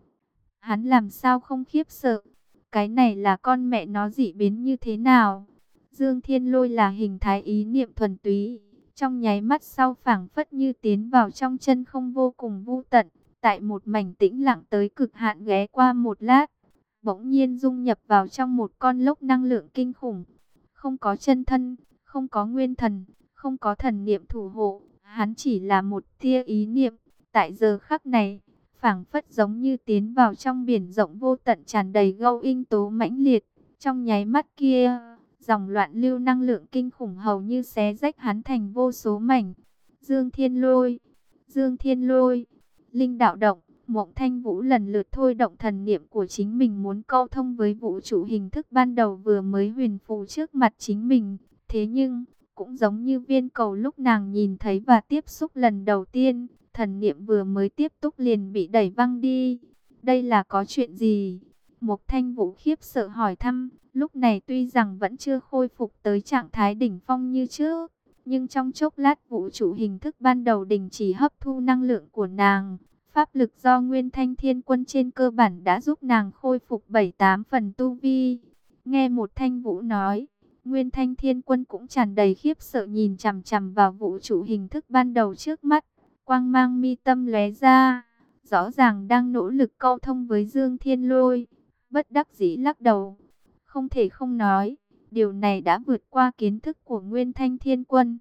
Hắn làm sao không khiếp sợ? Cái này là con mẹ nó dị biến như thế nào? Dương Thiên Lôi là hình thái ý niệm thuần túy, trong nháy mắt sau phảng phất như tiến vào trong chân không vô cùng vô tận, tại một mảnh tĩnh lặng tới cực hạn ghé qua một lát, bỗng nhiên dung nhập vào trong một con lốc năng lượng kinh khủng. Không có chân thân, không có nguyên thần, không có thần niệm thủ hộ, hắn chỉ là một tia ý niệm. Tại giờ khắc này, phảng phất giống như tiến vào trong biển rộng vô tận tràn đầy gâu inh tố mãnh liệt. Trong nháy mắt kia, dòng loạn lưu năng lượng kinh khủng hầu như xé rách hắn thành vô số mảnh. Dương Thiên Lôi, Dương Thiên Lôi, linh đạo động. Mộng Thanh Vũ lần lượt thôi động thần niệm của chính mình muốn câu thông với vũ trụ hình thức ban đầu vừa mới huyền phù trước mặt chính mình. Thế nhưng, cũng giống như viên cầu lúc nàng nhìn thấy và tiếp xúc lần đầu tiên, thần niệm vừa mới tiếp xúc liền bị đẩy văng đi. Đây là có chuyện gì? Mộc Thanh Vũ khiếp sợ hỏi thăm, lúc này tuy rằng vẫn chưa khôi phục tới trạng thái đỉnh phong như trước, nhưng trong chốc lát vũ trụ hình thức ban đầu đình chỉ hấp thu năng lượng của nàng. Pháp lực do Nguyên Thanh Thiên Quân trên cơ bản đã giúp nàng khôi phục bảy tám phần tu vi. Nghe một Thanh Vũ nói, Nguyên Thanh Thiên Quân cũng tràn đầy khiếp sợ nhìn chằm chằm vào vũ trụ hình thức ban đầu trước mắt. Quang mang mi tâm lóe ra, rõ ràng đang nỗ lực câu thông với Dương Thiên Lôi. Bất đắc dĩ lắc đầu, không thể không nói, điều này đã vượt qua kiến thức của Nguyên Thanh Thiên Quân.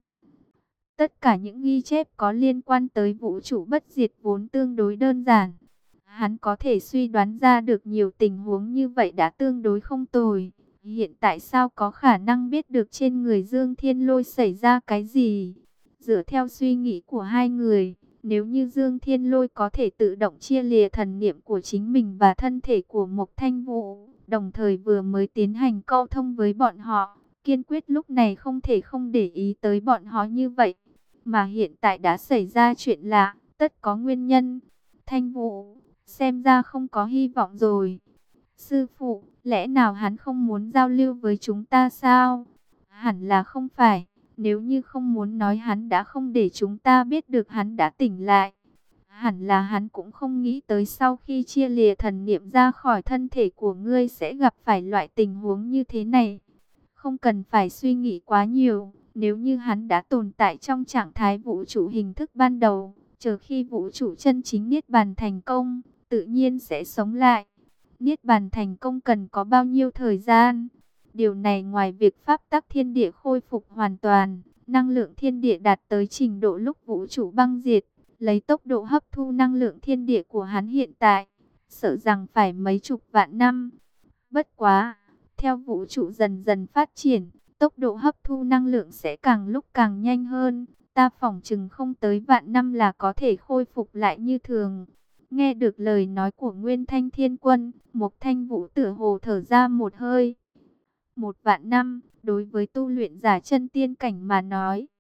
Tất cả những ghi chép có liên quan tới vũ trụ bất diệt vốn tương đối đơn giản. Hắn có thể suy đoán ra được nhiều tình huống như vậy đã tương đối không tồi. Hiện tại sao có khả năng biết được trên người Dương Thiên Lôi xảy ra cái gì? Dựa theo suy nghĩ của hai người, nếu như Dương Thiên Lôi có thể tự động chia lìa thần niệm của chính mình và thân thể của Mộc Thanh Vũ, đồng thời vừa mới tiến hành câu thông với bọn họ, kiên quyết lúc này không thể không để ý tới bọn họ như vậy. Mà hiện tại đã xảy ra chuyện lạ, tất có nguyên nhân. Thanh Vũ, xem ra không có hy vọng rồi. Sư phụ, lẽ nào hắn không muốn giao lưu với chúng ta sao? Hẳn là không phải. Nếu như không muốn nói hắn đã không để chúng ta biết được hắn đã tỉnh lại. Hẳn là hắn cũng không nghĩ tới sau khi chia lìa thần niệm ra khỏi thân thể của ngươi sẽ gặp phải loại tình huống như thế này. Không cần phải suy nghĩ quá nhiều. Nếu như hắn đã tồn tại trong trạng thái vũ trụ hình thức ban đầu, chờ khi vũ trụ chân chính niết bàn thành công, tự nhiên sẽ sống lại. Niết bàn thành công cần có bao nhiêu thời gian? Điều này ngoài việc pháp tắc thiên địa khôi phục hoàn toàn, năng lượng thiên địa đạt tới trình độ lúc vũ trụ băng diệt, lấy tốc độ hấp thu năng lượng thiên địa của hắn hiện tại, sợ rằng phải mấy chục vạn năm. Bất quá, theo vũ trụ dần dần phát triển, tốc độ hấp thu năng lượng sẽ càng lúc càng nhanh hơn. Ta phỏng chừng không tới vạn năm là có thể khôi phục lại như thường. Nghe được lời nói của Nguyên Thanh Thiên Quân, Mộc Thanh Vũ tựa hồ thở ra một hơi. Một vạn năm, đối với tu luyện giả chân tiên cảnh mà nói,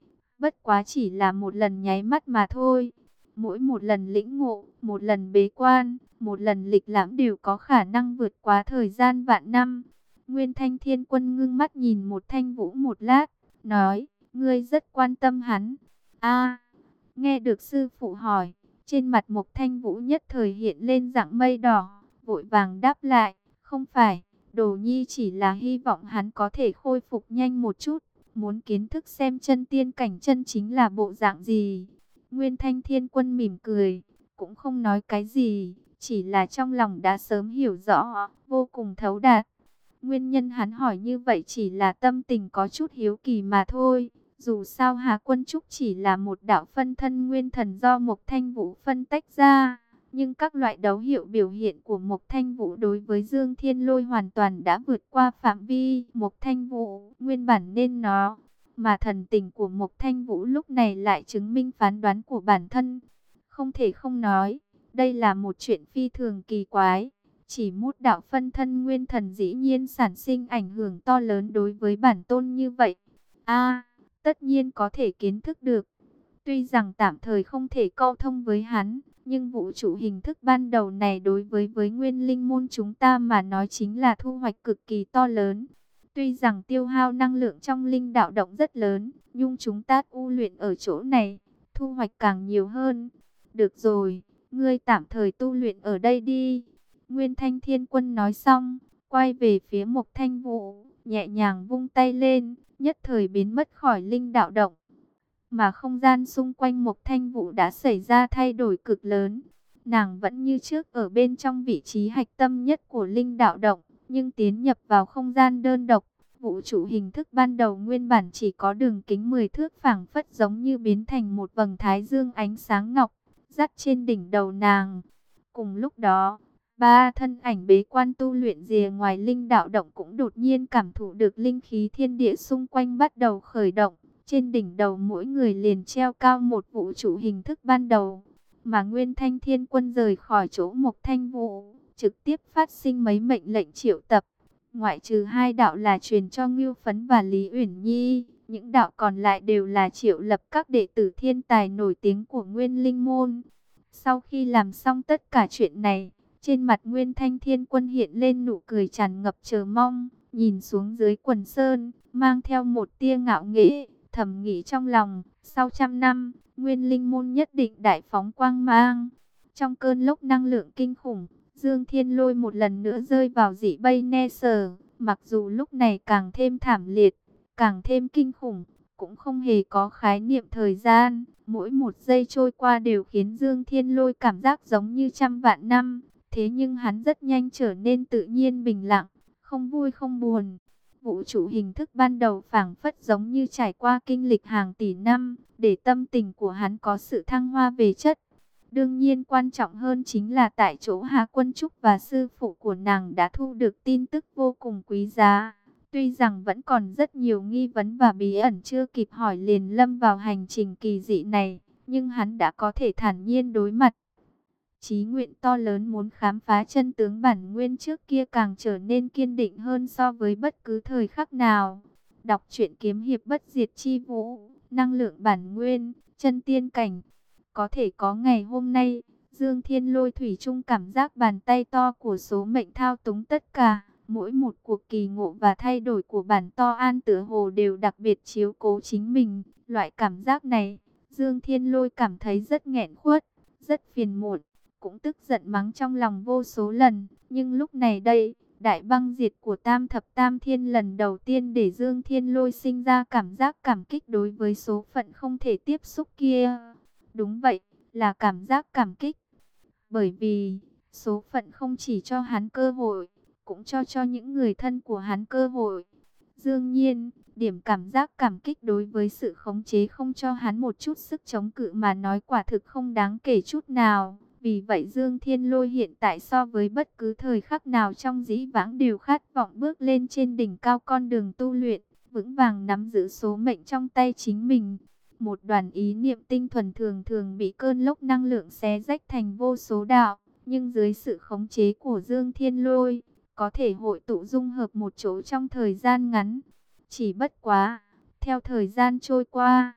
bất quá chỉ là một lần nháy mắt mà thôi. Mỗi một lần lĩnh ngộ, một lần bế quan, một lần lịch lãm đều có khả năng vượt quá thời gian vạn năm. Nguyên Thanh Thiên Quân ngưng mắt nhìn một Thanh Vũ một lát, nói, ngươi rất quan tâm hắn. A, nghe được sư phụ hỏi, trên mặt Mộc Thanh Vũ nhất thời hiện lên dạng mây đỏ, vội vàng đáp lại, không phải, Đồ Nhi chỉ là hy vọng hắn có thể khôi phục nhanh một chút, muốn kiến thức xem chân tiên cảnh chân chính là bộ dạng gì. Nguyên Thanh Thiên Quân mỉm cười, cũng không nói cái gì, chỉ là trong lòng đã sớm hiểu rõ, vô cùng thấu đạt. Nguyên nhân hắn hỏi như vậy chỉ là tâm tình có chút hiếu kỳ mà thôi. Dù sao Hà Quân Trúc chỉ là một đạo phân thân nguyên thần do Mộc Thanh Vũ phân tách ra. Nhưng các loại dấu hiệu biểu hiện của Mộc Thanh Vũ đối với Dương Thiên Lôi hoàn toàn đã vượt qua phạm vi Mộc Thanh Vũ nguyên bản nên nó. Mà thần tình của Mộc Thanh Vũ lúc này lại chứng minh phán đoán của bản thân. Không thể không nói, đây là một chuyện phi thường kỳ quái. Chỉ một đạo phân thân nguyên thần dĩ nhiên sản sinh ảnh hưởng to lớn đối với bản tôn như vậy. A, tất nhiên có thể kiến thức được. Tuy rằng tạm thời không thể câu thông với hắn, nhưng vũ trụ hình thức ban đầu này đối với với nguyên linh môn chúng ta mà nói chính là thu hoạch cực kỳ to lớn. Tuy rằng tiêu hao năng lượng trong linh đạo động rất lớn, nhưng chúng ta tu luyện ở chỗ này, thu hoạch càng nhiều hơn. Được rồi, ngươi tạm thời tu luyện ở đây đi. Nguyên Thanh Thiên Quân nói xong, quay về phía Mộc Thanh Vũ, nhẹ nhàng vung tay lên, nhất thời biến mất khỏi linh đạo động. Mà không gian xung quanh Mộc Thanh Vũ đã xảy ra thay đổi cực lớn. Nàng vẫn như trước ở bên trong vị trí hạch tâm nhất của linh đạo động, nhưng tiến nhập vào không gian đơn độc. Vũ trụ hình thức ban đầu nguyên bản chỉ có đường kính mười thước, phảng phất giống như biến thành một vầng thái dương ánh sáng ngọc, dắt trên đỉnh đầu nàng. Cùng lúc đó, ba thân ảnh bế quan tu luyện rìa ngoài linh đạo động cũng đột nhiên cảm thụ được linh khí thiên địa xung quanh bắt đầu khởi động. Trên đỉnh đầu mỗi người liền treo cao một vũ trụ hình thức ban đầu. Mà Nguyên Thanh Thiên Quân rời khỏi chỗ Mộc Thanh Vũ, trực tiếp phát sinh mấy mệnh lệnh triệu tập. Ngoại trừ hai đạo là truyền cho Ngưu Phấn và Lý Uyển Nhi, những đạo còn lại đều là triệu lập các đệ tử thiên tài nổi tiếng của Nguyên Linh Môn. Sau khi làm xong tất cả chuyện này, trên mặt Nguyên Thanh Thiên Quân hiện lên nụ cười tràn ngập chờ mong, nhìn xuống dưới quần sơn, mang theo một tia ngạo nghễ, thầm nghĩ trong lòng, sau trăm năm, Nguyên Linh Môn nhất định đại phóng quang mang. Trong cơn lốc năng lượng kinh khủng, Dương Thiên Lôi một lần nữa rơi vào dị bay ne sờ, mặc dù lúc này càng thêm thảm liệt, càng thêm kinh khủng, cũng không hề có khái niệm thời gian, mỗi một giây trôi qua đều khiến Dương Thiên Lôi cảm giác giống như trăm vạn năm. Thế nhưng hắn rất nhanh trở nên tự nhiên bình lặng, không vui không buồn. Vũ trụ hình thức ban đầu phảng phất giống như trải qua kinh lịch hàng tỷ năm, để tâm tình của hắn có sự thăng hoa về chất. Đương nhiên quan trọng hơn chính là tại chỗ Hà Quân Trúc và sư phụ của nàng đã thu được tin tức vô cùng quý giá. Tuy rằng vẫn còn rất nhiều nghi vấn và bí ẩn chưa kịp hỏi liền lâm vào hành trình kỳ dị này, nhưng hắn đã có thể thản nhiên đối mặt. Chí nguyện to lớn muốn khám phá chân tướng bản nguyên trước kia càng trở nên kiên định hơn so với bất cứ thời khắc nào. Đọc truyện kiếm hiệp bất diệt chi vũ, năng lượng bản nguyên, chân tiên cảnh. Có thể có ngày hôm nay, Dương Thiên Lôi thủy chung cảm giác bàn tay to của số mệnh thao túng tất cả. Mỗi một cuộc kỳ ngộ và thay đổi của bản to an tựa hồ đều đặc biệt chiếu cố chính mình. Loại cảm giác này, Dương Thiên Lôi cảm thấy rất nghẹn khuất, rất phiền muộn, cũng tức giận mắng trong lòng vô số lần. Nhưng lúc này đây, đại băng diệt của Tam Thập Tam Thiên lần đầu tiên để Dương Thiên Lôi sinh ra cảm giác cảm kích đối với số phận không thể tiếp xúc kia. Đúng vậy, là cảm giác cảm kích. Bởi vì, số phận không chỉ cho hắn cơ hội, cũng cho cho những người thân của hắn cơ hội. Dương nhiên, điểm cảm giác cảm kích đối với sự khống chế không cho hắn một chút sức chống cự mà nói quả thực không đáng kể chút nào. Vì vậy Dương Thiên Lôi hiện tại so với bất cứ thời khắc nào trong dĩ vãng đều khát vọng bước lên trên đỉnh cao con đường tu luyện, vững vàng nắm giữ số mệnh trong tay chính mình. Một đoàn ý niệm tinh thuần thường thường bị cơn lốc năng lượng xé rách thành vô số đạo, nhưng dưới sự khống chế của Dương Thiên Lôi, có thể hội tụ dung hợp một chỗ trong thời gian ngắn. Chỉ bất quá, theo thời gian trôi qua,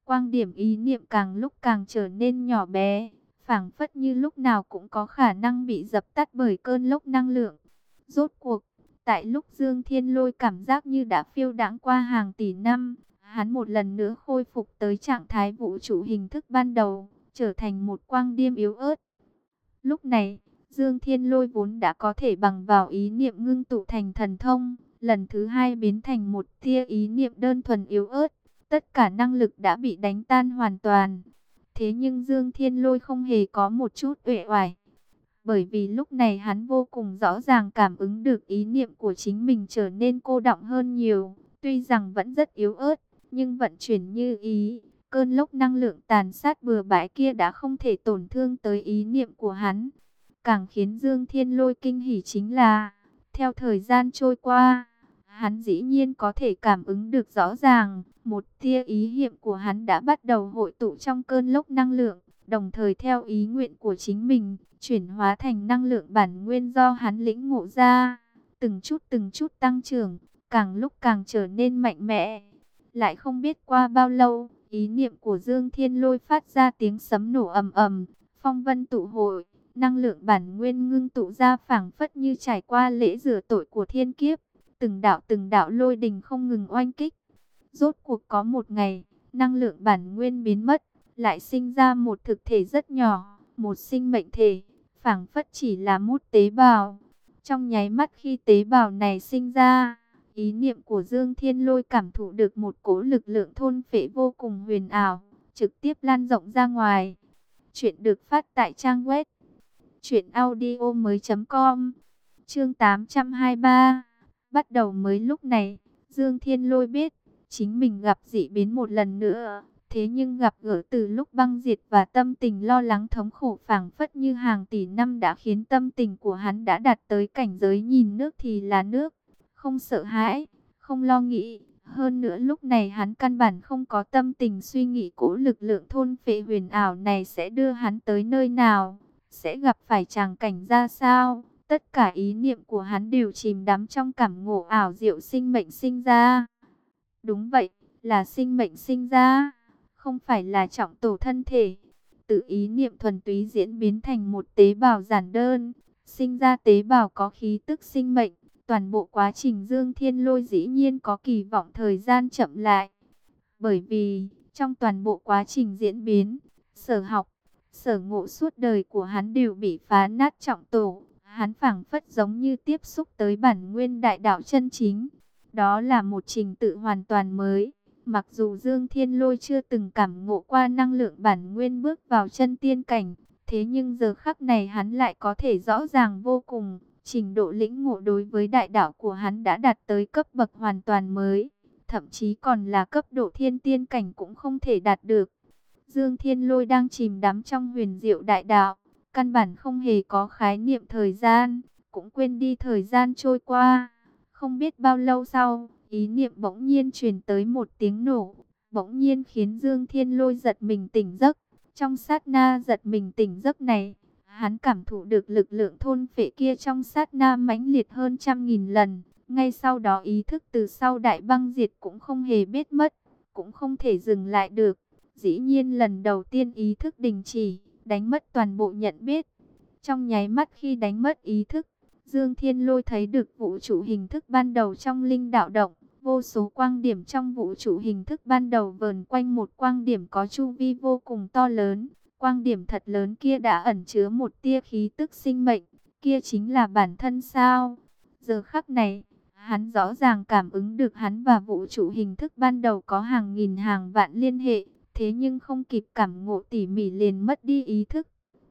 quang điểm ý niệm càng lúc càng trở nên nhỏ bé, phảng phất như lúc nào cũng có khả năng bị dập tắt bởi cơn lốc năng lượng. Rốt cuộc, tại lúc Dương Thiên Lôi cảm giác như đã phiêu đãng qua hàng tỷ năm, hắn một lần nữa khôi phục tới trạng thái vũ trụ hình thức ban đầu, trở thành một quang điêm yếu ớt. Lúc này, Dương Thiên Lôi vốn đã có thể bằng vào ý niệm ngưng tụ thành thần thông, lần thứ hai biến thành một tia ý niệm đơn thuần yếu ớt, tất cả năng lực đã bị đánh tan hoàn toàn. Thế nhưng Dương Thiên Lôi không hề có một chút uể oải, bởi vì lúc này hắn vô cùng rõ ràng cảm ứng được ý niệm của chính mình trở nên cô đọng hơn nhiều, tuy rằng vẫn rất yếu ớt, nhưng vận chuyển như ý. Cơn lốc năng lượng tàn sát bừa bãi kia đã không thể tổn thương tới ý niệm của hắn. Càng khiến Dương Thiên Lôi kinh hỉ chính là, theo thời gian trôi qua, hắn dĩ nhiên có thể cảm ứng được rõ ràng, một tia ý niệm của hắn đã bắt đầu hội tụ trong cơn lốc năng lượng, đồng thời theo ý nguyện của chính mình, chuyển hóa thành năng lượng bản nguyên do hắn lĩnh ngộ ra, từng chút từng chút tăng trưởng, càng lúc càng trở nên mạnh mẽ. Lại không biết qua bao lâu, ý niệm của Dương Thiên Lôi phát ra tiếng sấm nổ ầm ầm, phong vân tụ hội, năng lượng bản nguyên ngưng tụ ra phảng phất như trải qua lễ rửa tội của thiên kiếp, từng đạo từng đạo lôi đình không ngừng oanh kích. Rốt cuộc có một ngày, năng lượng bản nguyên biến mất, lại sinh ra một thực thể rất nhỏ, một sinh mệnh thể, phảng phất chỉ là một tế bào. Trong nháy mắt khi tế bào này sinh ra, ý niệm của Dương Thiên Lôi cảm thụ được một cỗ lực lượng thôn phệ vô cùng huyền ảo, trực tiếp lan rộng ra ngoài. Chuyện được phát tại trang web truyện audio mới chấm com. Chương tám trăm hai mươi ba. Bắt đầu mới lúc này, Dương Thiên Lôi biết chính mình gặp dị biến một lần nữa. Thế nhưng gặp gỡ từ lúc băng diệt và tâm tình lo lắng thống khổ phảng phất như hàng tỷ năm đã khiến tâm tình của hắn đã đạt tới cảnh giới nhìn nước thì là nước, không sợ hãi, không lo nghĩ. Hơn nữa lúc này hắn căn bản không có tâm tình suy nghĩ cỗ lực lượng thôn phệ huyền ảo này sẽ đưa hắn tới nơi nào, sẽ gặp phải tràng cảnh ra sao. Tất cả ý niệm của hắn đều chìm đắm trong cảm ngộ ảo diệu sinh mệnh sinh ra. Đúng vậy, là sinh mệnh sinh ra, không phải là trọng tổ thân thể. Tự ý niệm thuần túy diễn biến thành một tế bào giản đơn, sinh ra tế bào có khí tức sinh mệnh. Toàn bộ quá trình Dương Thiên Lôi dĩ nhiên có kỳ vọng thời gian chậm lại. Bởi vì, trong toàn bộ quá trình diễn biến, sở học, sở ngộ suốt đời của hắn đều bị phá nát trọng tổ. Hắn phảng phất giống như tiếp xúc tới bản nguyên đại đạo chân chính. Đó là một trình tự hoàn toàn mới. Mặc dù Dương Thiên Lôi chưa từng cảm ngộ qua năng lượng bản nguyên bước vào chân tiên cảnh, thế nhưng giờ khắc này hắn lại có thể rõ ràng vô cùng. Trình độ lĩnh ngộ đối với đại đạo của hắn đã đạt tới cấp bậc hoàn toàn mới, thậm chí còn là cấp độ thiên tiên cảnh cũng không thể đạt được. Dương Thiên Lôi đang chìm đắm trong huyền diệu đại đạo, căn bản không hề có khái niệm thời gian, cũng quên đi thời gian trôi qua. Không biết bao lâu sau, ý niệm bỗng nhiên truyền tới một tiếng nổ, bỗng nhiên khiến Dương Thiên Lôi giật mình tỉnh giấc. Trong sát na giật mình tỉnh giấc này, hắn cảm thụ được lực lượng thôn phệ kia trong sát na mãnh liệt hơn trăm nghìn lần. Ngay sau đó ý thức từ sau đại băng diệt cũng không hề biết mất, cũng không thể dừng lại được. Dĩ nhiên lần đầu tiên ý thức đình chỉ, đánh mất toàn bộ nhận biết. Trong nháy mắt khi đánh mất ý thức, Dương Thiên Lôi thấy được vũ trụ hình thức ban đầu trong linh đạo động. Vô số quang điểm trong vũ trụ hình thức ban đầu vờn quanh một quang điểm có chu vi vô cùng to lớn. Quang điểm thật lớn kia đã ẩn chứa một tia khí tức sinh mệnh, kia chính là bản thân sao? Giờ khắc này, hắn rõ ràng cảm ứng được hắn và vũ trụ hình thức ban đầu có hàng nghìn hàng vạn liên hệ, thế nhưng không kịp cảm ngộ tỉ mỉ liền mất đi ý thức.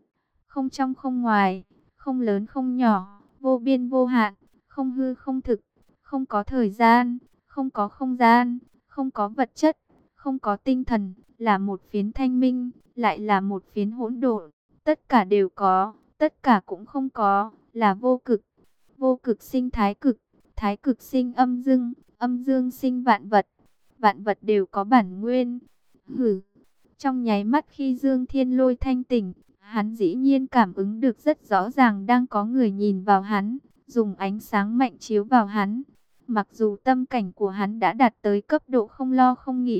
Không trong không ngoài, không lớn không nhỏ, vô biên vô hạn, không hư không thực, không có thời gian, không có không gian, không có vật chất, không có tinh thần, là một phiến thanh minh, lại là một phiến hỗn độn. Tất cả đều có, tất cả cũng không có, là vô cực. Vô cực sinh thái cực, thái cực sinh âm dương, âm dương sinh vạn vật. Vạn vật đều có bản nguyên. Hử. Trong nháy mắt khi Dương Thiên Lôi thanh tỉnh, hắn dĩ nhiên cảm ứng được rất rõ ràng đang có người nhìn vào hắn, dùng ánh sáng mạnh chiếu vào hắn. Mặc dù tâm cảnh của hắn đã đạt tới cấp độ không lo không nghĩ,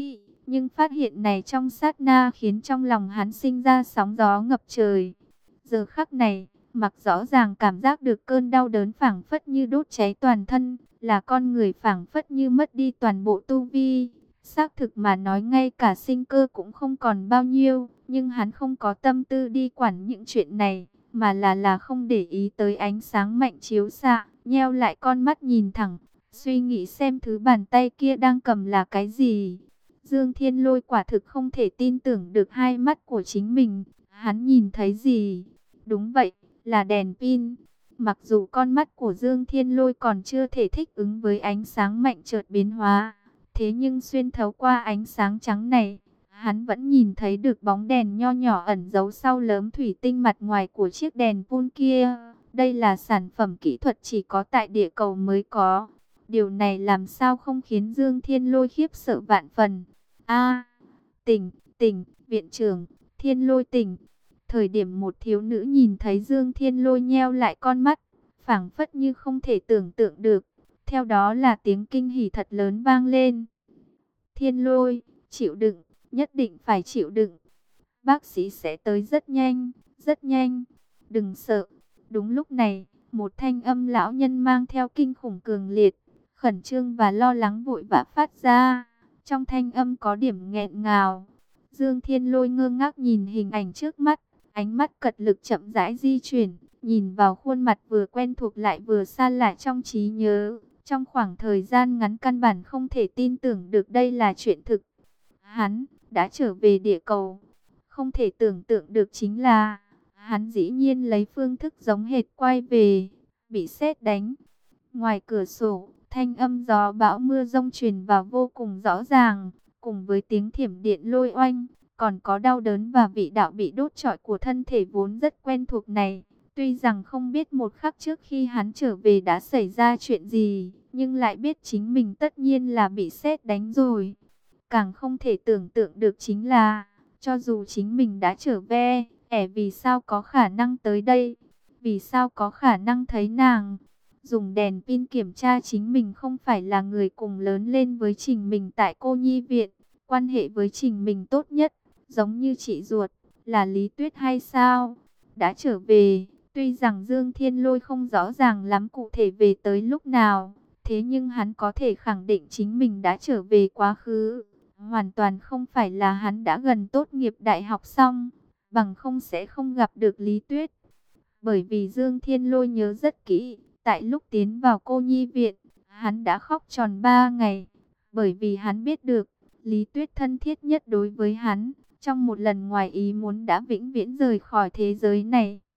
Nhưng phát hiện này trong sát na khiến trong lòng hắn sinh ra sóng gió ngập trời. Giờ khắc này, mặc rõ ràng cảm giác được cơn đau đớn phảng phất như đốt cháy toàn thân, là con người phảng phất như mất đi toàn bộ tu vi. Xác thực mà nói ngay cả sinh cơ cũng không còn bao nhiêu, nhưng hắn không có tâm tư đi quản những chuyện này, mà là là không để ý tới ánh sáng mạnh chiếu xạ, nheo lại con mắt nhìn thẳng, suy nghĩ xem thứ bàn tay kia đang cầm là cái gì. Dương Thiên Lôi quả thực không thể tin tưởng được hai mắt của chính mình, hắn nhìn thấy gì? Đúng vậy, là đèn pin. Mặc dù con mắt của Dương Thiên Lôi còn chưa thể thích ứng với ánh sáng mạnh chợt biến hóa, thế nhưng xuyên thấu qua ánh sáng trắng này, hắn vẫn nhìn thấy được bóng đèn nho nhỏ ẩn giấu sau lớp thủy tinh mặt ngoài của chiếc đèn pin kia. Đây là sản phẩm kỹ thuật chỉ có tại địa cầu mới có. Điều này làm sao không khiến Dương Thiên Lôi khiếp sợ vạn phần. A, tỉnh, tỉnh, viện trưởng, Thiên Lôi tỉnh. Thời điểm một thiếu nữ nhìn thấy Dương Thiên Lôi nheo lại con mắt, phảng phất như không thể tưởng tượng được. Theo đó là tiếng kinh hỉ thật lớn vang lên. Thiên Lôi, chịu đựng, nhất định phải chịu đựng. Bác sĩ sẽ tới rất nhanh, rất nhanh. Đừng sợ. Đúng lúc này, một thanh âm lão nhân mang theo kinh khủng cường liệt, khẩn trương và lo lắng vội vã phát ra. Trong thanh âm có điểm nghẹn ngào. Dương Thiên Lôi ngơ ngác nhìn hình ảnh trước mắt, ánh mắt cật lực chậm rãi di chuyển, nhìn vào khuôn mặt vừa quen thuộc lại vừa xa lạ trong trí nhớ. Trong khoảng thời gian ngắn căn bản không thể tin tưởng được đây là chuyện thực. Hắn đã trở về địa cầu. Không thể tưởng tượng được chính là hắn dĩ nhiên lấy phương thức giống hệt quay về, bị sét đánh. Ngoài cửa sổ, thanh âm gió bão mưa rông truyền vào vô cùng rõ ràng, cùng với tiếng thiểm điện lôi oanh, còn có đau đớn và vị đạo bị đốt trọi của thân thể vốn rất quen thuộc này. Tuy rằng không biết một khắc trước khi hắn trở về đã xảy ra chuyện gì, nhưng lại biết chính mình tất nhiên là bị sét đánh rồi. Càng không thể tưởng tượng được chính là, cho dù chính mình đã trở về, ẻ vì sao có khả năng tới đây? Vì sao có khả năng thấy nàng? Dùng đèn pin kiểm tra chính mình không phải là người cùng lớn lên với Trình mình tại cô nhi viện, quan hệ với Trình mình tốt nhất, giống như chị ruột, là Lý Tuyết hay sao? Đã trở về, tuy rằng Dương Thiên Lôi không rõ ràng lắm cụ thể về tới lúc nào, thế nhưng hắn có thể khẳng định chính mình đã trở về quá khứ. Hoàn toàn không phải là hắn đã gần tốt nghiệp đại học xong, bằng không sẽ không gặp được Lý Tuyết. Bởi vì Dương Thiên Lôi nhớ rất kỹ, tại lúc tiến vào cô nhi viện, hắn đã khóc tròn ba ngày. Bởi vì hắn biết được, Lý Tuyết thân thiết nhất đối với hắn, trong một lần ngoài ý muốn đã vĩnh viễn rời khỏi thế giới này.